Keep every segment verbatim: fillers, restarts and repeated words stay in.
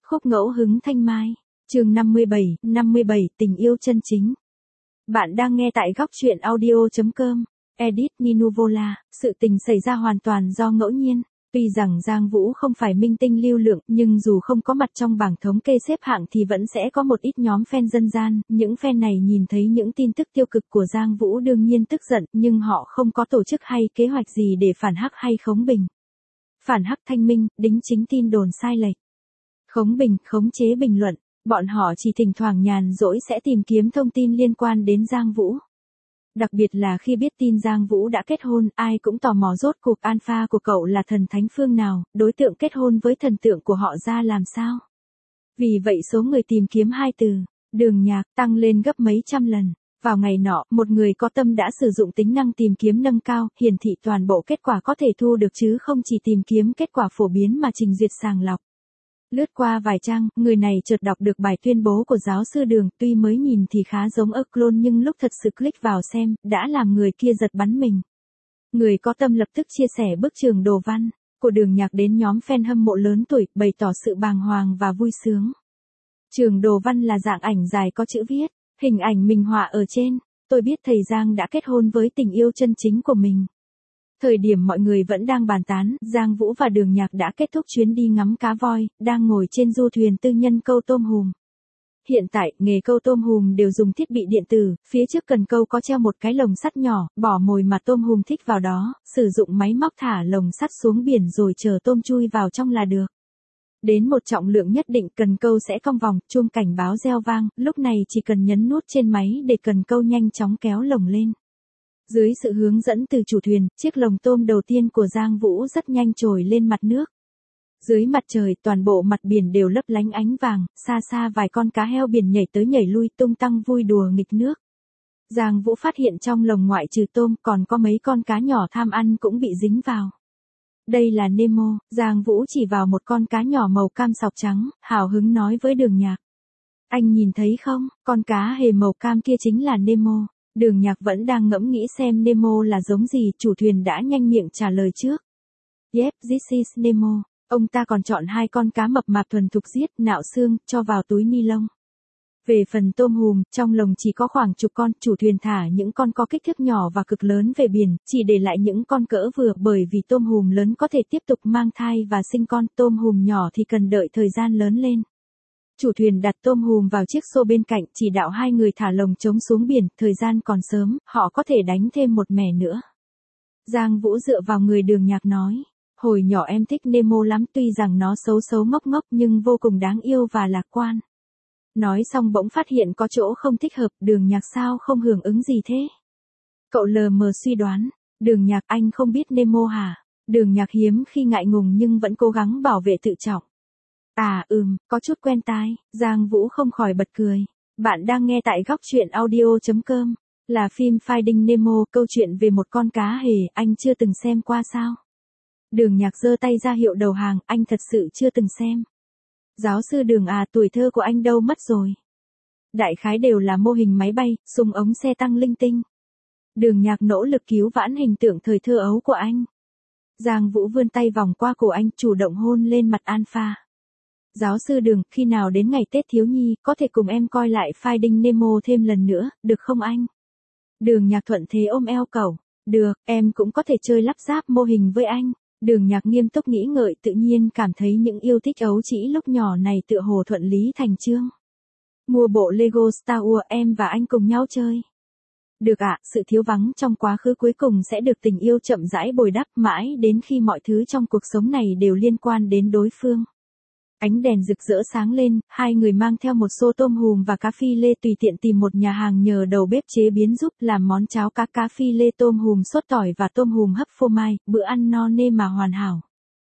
Khúc ngẫu hứng thanh mai. Chương năm mươi bảy, năm mươi bảy tình yêu chân chính. Bạn đang nghe tại góc truyện audio chấm com. Edit Ninuvola, sự tình xảy ra hoàn toàn do ngẫu nhiên. Tuy rằng Giang Vũ không phải minh tinh lưu lượng, nhưng dù không có mặt trong bảng thống kê xếp hạng thì vẫn sẽ có một ít nhóm fan dân gian. Những fan này nhìn thấy những tin tức tiêu cực của Giang Vũ đương nhiên tức giận, nhưng họ không có tổ chức hay kế hoạch gì để phản hắc hay khống bình. Phản hắc thanh minh, đính chính tin đồn sai lệch. Khống bình, khống chế bình luận. Bọn họ chỉ thỉnh thoảng nhàn rỗi sẽ tìm kiếm thông tin liên quan đến Giang Vũ. Đặc biệt là khi biết tin Giang Vũ đã kết hôn, ai cũng tò mò rốt cuộc alpha của cậu là thần thánh phương nào, đối tượng kết hôn với thần tượng của họ ra làm sao. Vì vậy số người tìm kiếm hai từ, Đường Nhạc, tăng lên gấp mấy trăm lần. Vào ngày nọ, một người có tâm đã sử dụng tính năng tìm kiếm nâng cao, hiển thị toàn bộ kết quả có thể thu được chứ không chỉ tìm kiếm kết quả phổ biến mà trình duyệt sàng lọc. Lướt qua vài trang, người này chợt đọc được bài tuyên bố của giáo sư Đường, tuy mới nhìn thì khá giống ơ clone nhưng lúc thật sự click vào xem, đã làm người kia giật bắn mình. Người có tâm lập tức chia sẻ bức trường đồ văn của Đường Nhạc đến nhóm fan hâm mộ lớn tuổi, bày tỏ sự bàng hoàng và vui sướng. Trường đồ văn là dạng ảnh dài có chữ viết, hình ảnh minh họa ở trên. Tôi biết thầy Giang đã kết hôn với tình yêu chân chính của mình. Thời điểm mọi người vẫn đang bàn tán, Giang Vũ và Đường Nhạc đã kết thúc chuyến đi ngắm cá voi, đang ngồi trên du thuyền tư nhân câu tôm hùm. Hiện tại, nghề câu tôm hùm đều dùng thiết bị điện tử, phía trước cần câu có treo một cái lồng sắt nhỏ, bỏ mồi mà tôm hùm thích vào đó, sử dụng máy móc thả lồng sắt xuống biển rồi chờ tôm chui vào trong là được. Đến một trọng lượng nhất định cần câu sẽ cong vòng, chuông cảnh báo reo vang, lúc này chỉ cần nhấn nút trên máy để cần câu nhanh chóng kéo lồng lên. Dưới sự hướng dẫn từ chủ thuyền, chiếc lồng tôm đầu tiên của Giang Vũ rất nhanh trồi lên mặt nước. Dưới mặt trời, toàn bộ mặt biển đều lấp lánh ánh vàng, xa xa vài con cá heo biển nhảy tới nhảy lui tung tăng vui đùa nghịch nước. Giang Vũ phát hiện trong lồng ngoại trừ tôm còn có mấy con cá nhỏ tham ăn cũng bị dính vào. Đây là Nemo, Giang Vũ chỉ vào một con cá nhỏ màu cam sọc trắng, hào hứng nói với Đường Nhạc. Anh nhìn thấy không, con cá hề màu cam kia chính là Nemo. Đường Nhạc vẫn đang ngẫm nghĩ xem Nemo là giống gì, chủ thuyền đã nhanh miệng trả lời trước. Yep, this is Nemo. Ông ta còn chọn hai con cá mập mạp thuần thục giết, nạo xương, cho vào túi ni lông. Về phần tôm hùm, trong lồng chỉ có khoảng chục con, chủ thuyền thả những con có kích thước nhỏ và cực lớn về biển, chỉ để lại những con cỡ vừa bởi vì tôm hùm lớn có thể tiếp tục mang thai và sinh con, tôm hùm nhỏ thì cần đợi thời gian lớn lên. Chủ thuyền đặt tôm hùm vào chiếc xô bên cạnh, chỉ đạo hai người thả lồng trống xuống biển, thời gian còn sớm, họ có thể đánh thêm một mẻ nữa. Giang Vũ dựa vào người Đường Nhạc nói, hồi nhỏ em thích Nemo lắm, tuy rằng nó xấu xấu ngốc ngốc nhưng vô cùng đáng yêu và lạc quan. Nói xong bỗng phát hiện có chỗ không thích hợp, Đường Nhạc sao không hưởng ứng gì thế? Cậu lờ mờ suy đoán, Đường Nhạc anh không biết Nemo hả? Đường Nhạc hiếm khi ngại ngùng nhưng vẫn cố gắng bảo vệ tự trọng. À ừm, có chút quen tai, Giang Vũ không khỏi bật cười. Bạn đang nghe tại góc truyện audio chấm com, là phim Finding Nemo, câu chuyện về một con cá hề, anh chưa từng xem qua sao? Đường Nhạc giơ tay ra hiệu đầu hàng, anh thật sự chưa từng xem. Giáo sư Đường à, tuổi thơ của anh đâu mất rồi? Đại khái đều là mô hình máy bay, súng ống xe tăng linh tinh. Đường Nhạc nỗ lực cứu vãn hình tượng thời thơ ấu của anh. Giang Vũ vươn tay vòng qua cổ anh, chủ động hôn lên mặt Alpha. Giáo sư Đường, khi nào đến ngày Tết thiếu nhi, có thể cùng em coi lại Finding Nemo thêm lần nữa, được không anh? Đường Nhạc thuận thế ôm eo cậu. Được, em cũng có thể chơi lắp ráp mô hình với anh. Đường Nhạc nghiêm túc nghĩ ngợi, tự nhiên cảm thấy những yêu thích ấu trĩ lúc nhỏ này tựa hồ thuận lý thành chương. Mua bộ Lego Star Wars em và anh cùng nhau chơi. Được ạ, sự thiếu vắng trong quá khứ cuối cùng sẽ được tình yêu chậm rãi bồi đắp mãi đến khi mọi thứ trong cuộc sống này đều liên quan đến đối phương. Ánh đèn rực rỡ sáng lên, hai người mang theo một xô tôm hùm và cá phi lê tùy tiện tìm một nhà hàng nhờ đầu bếp chế biến giúp làm món cháo cá cá phi lê tôm hùm sốt tỏi và tôm hùm hấp phô mai, bữa ăn no nê mà hoàn hảo.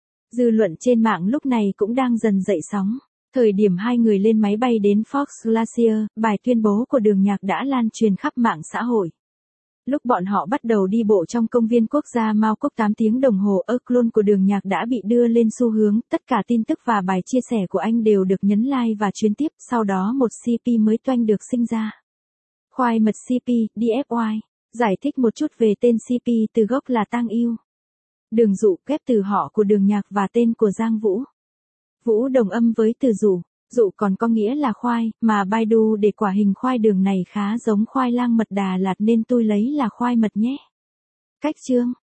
Dư luận trên mạng lúc này cũng đang dần dậy sóng. Thời điểm hai người lên máy bay đến Fox Glacier, bài tuyên bố của Đường Nhạc đã lan truyền khắp mạng xã hội. Lúc bọn họ bắt đầu đi bộ trong công viên quốc gia Mao Cốc tám tiếng đồng hồ, ơ clone của Đường Nhạc đã bị đưa lên xu hướng, tất cả tin tức và bài chia sẻ của anh đều được nhấn like và truyền tiếp, sau đó một xê pê mới toanh được sinh ra. Khoai mật xê pê, đê ép i, giải thích một chút về tên xê pê từ gốc là tang yêu. Đường Dụ ghép từ họ của Đường Nhạc và tên của Giang Vũ. Vũ đồng âm với từ Dụ, Dụ còn có nghĩa là khoai, mà Baidu để quả hình khoai đường này khá giống khoai lang mật Đà Lạt nên tôi lấy là khoai mật nhé. Cách chương